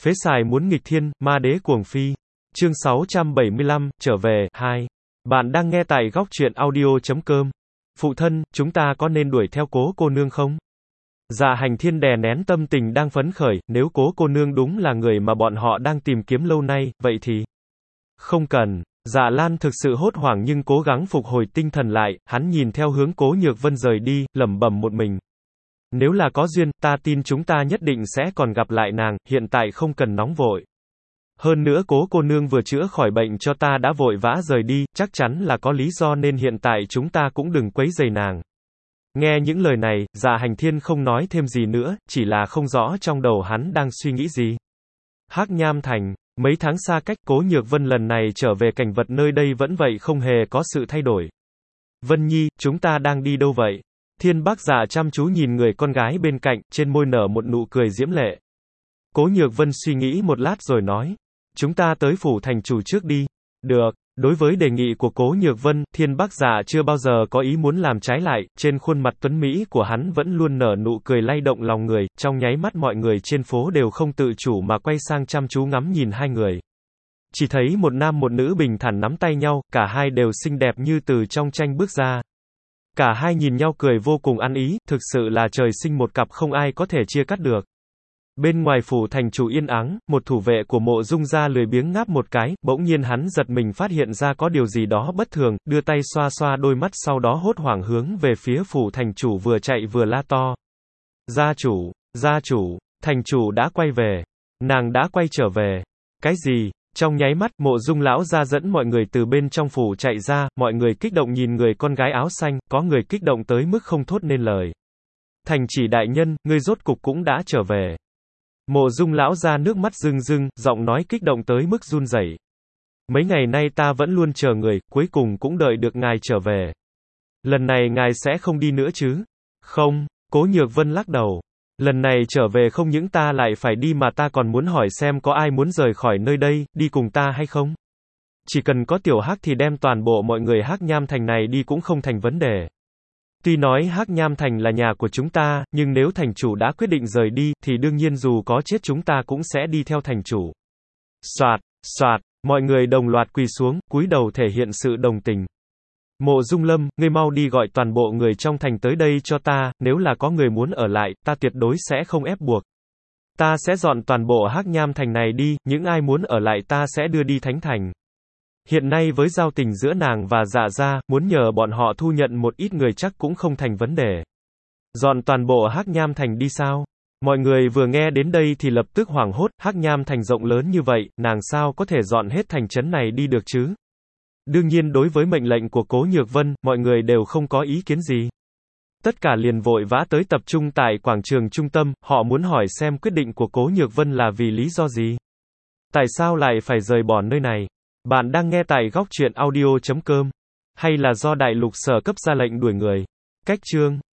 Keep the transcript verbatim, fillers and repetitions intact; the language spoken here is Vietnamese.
Phế xài muốn nghịch thiên, ma đế cuồng phi. Chương sáu trăm bảy mươi lăm, trở về, hai. Bạn đang nghe tại góc truyện audio chấm com. Phụ thân, chúng ta có nên đuổi theo Cố cô nương không? Dạ Hành Thiên đè nén tâm tình đang phấn khởi, nếu Cố cô nương đúng là người mà bọn họ đang tìm kiếm lâu nay, vậy thì... Không cần. Dạ Lan thực sự hốt hoảng nhưng cố gắng phục hồi tinh thần lại, hắn nhìn theo hướng Cố Nhược Vân rời đi, lẩm bẩm một mình. Nếu là có duyên, ta tin chúng ta nhất định sẽ còn gặp lại nàng, hiện tại không cần nóng vội. Hơn nữa Cố cô nương vừa chữa khỏi bệnh cho ta đã vội vã rời đi, chắc chắn là có lý do nên hiện tại chúng ta cũng đừng quấy rầy nàng. Nghe những lời này, Dạ Hành Thiên không nói thêm gì nữa, chỉ là không rõ trong đầu hắn đang suy nghĩ gì. Hắc Nham Thành, mấy tháng xa cách, Cố Nhược Vân lần này trở về cảnh vật nơi đây vẫn vậy không hề có sự thay đổi. Vân Nhi, chúng ta đang đi đâu vậy? Thiên Bác Dạ chăm chú nhìn người con gái bên cạnh, trên môi nở một nụ cười diễm lệ. Cố Nhược Vân suy nghĩ một lát rồi nói, chúng ta tới phủ thành chủ trước đi. Được. Đối với đề nghị của Cố Nhược Vân, Thiên Bác Dạ chưa bao giờ có ý muốn làm trái lại, trên khuôn mặt tuấn mỹ của hắn vẫn luôn nở nụ cười lay động lòng người, trong nháy mắt mọi người trên phố đều không tự chủ mà quay sang chăm chú ngắm nhìn hai người. Chỉ thấy một nam một nữ bình thản nắm tay nhau, cả hai đều xinh đẹp như từ trong tranh bước ra. Cả hai nhìn nhau cười vô cùng ăn ý, thực sự là trời sinh một cặp không ai có thể chia cắt được. Bên ngoài phủ thành chủ yên ắng, một thủ vệ của Mộ Dung gia lười biếng ngáp một cái, bỗng nhiên hắn giật mình phát hiện ra có điều gì đó bất thường, đưa tay xoa xoa đôi mắt sau đó hốt hoảng hướng về phía phủ thành chủ vừa chạy vừa la to. Gia chủ, gia chủ, thành chủ đã quay về. Nàng đã quay trở về. Cái gì? Trong nháy mắt, Mộ Dung lão gia dẫn mọi người từ bên trong phủ chạy ra, mọi người kích động nhìn người con gái áo xanh, có người kích động tới mức không thốt nên lời. Thành chỉ đại nhân, ngươi rốt cục cũng đã trở về. Mộ Dung lão ra nước mắt rưng rưng, giọng nói kích động tới mức run rẩy. Mấy ngày nay ta vẫn luôn chờ người, cuối cùng cũng đợi được ngài trở về. Lần này ngài sẽ không đi nữa chứ? Không, Cố Nhược Vân lắc đầu. Lần này trở về không những ta lại phải đi mà ta còn muốn hỏi xem có ai muốn rời khỏi nơi đây, đi cùng ta hay không? Chỉ cần có tiểu Hắc thì đem toàn bộ mọi người Hắc Nham Thành này đi cũng không thành vấn đề. Tuy nói Hắc Nham Thành là nhà của chúng ta, nhưng nếu thành chủ đã quyết định rời đi, thì đương nhiên dù có chết chúng ta cũng sẽ đi theo thành chủ. Soạt, soạt, mọi người đồng loạt quỳ xuống, cúi đầu thể hiện sự đồng tình. Mộ Dung Lâm, ngươi mau đi gọi toàn bộ người trong thành tới đây cho ta, nếu là có người muốn ở lại, ta tuyệt đối sẽ không ép buộc. Ta sẽ dọn toàn bộ Hắc Nham Thành này đi, những ai muốn ở lại ta sẽ đưa đi Thánh Thành. Hiện nay với giao tình giữa nàng và Dạ gia, muốn nhờ bọn họ thu nhận một ít người chắc cũng không thành vấn đề. Dọn toàn bộ Hắc Nham Thành đi sao? Mọi người vừa nghe đến đây thì lập tức hoảng hốt, Hắc Nham Thành rộng lớn như vậy, nàng sao có thể dọn hết thành trấn này đi được chứ? Đương nhiên đối với mệnh lệnh của Cố Nhược Vân, mọi người đều không có ý kiến gì. Tất cả liền vội vã tới tập trung tại quảng trường trung tâm, họ muốn hỏi xem quyết định của Cố Nhược Vân là vì lý do gì? Tại sao lại phải rời bỏ nơi này? Bạn đang nghe tại góc truyện audio chấm com. Hay là do đại lục sở cấp ra lệnh đuổi người? Cách chương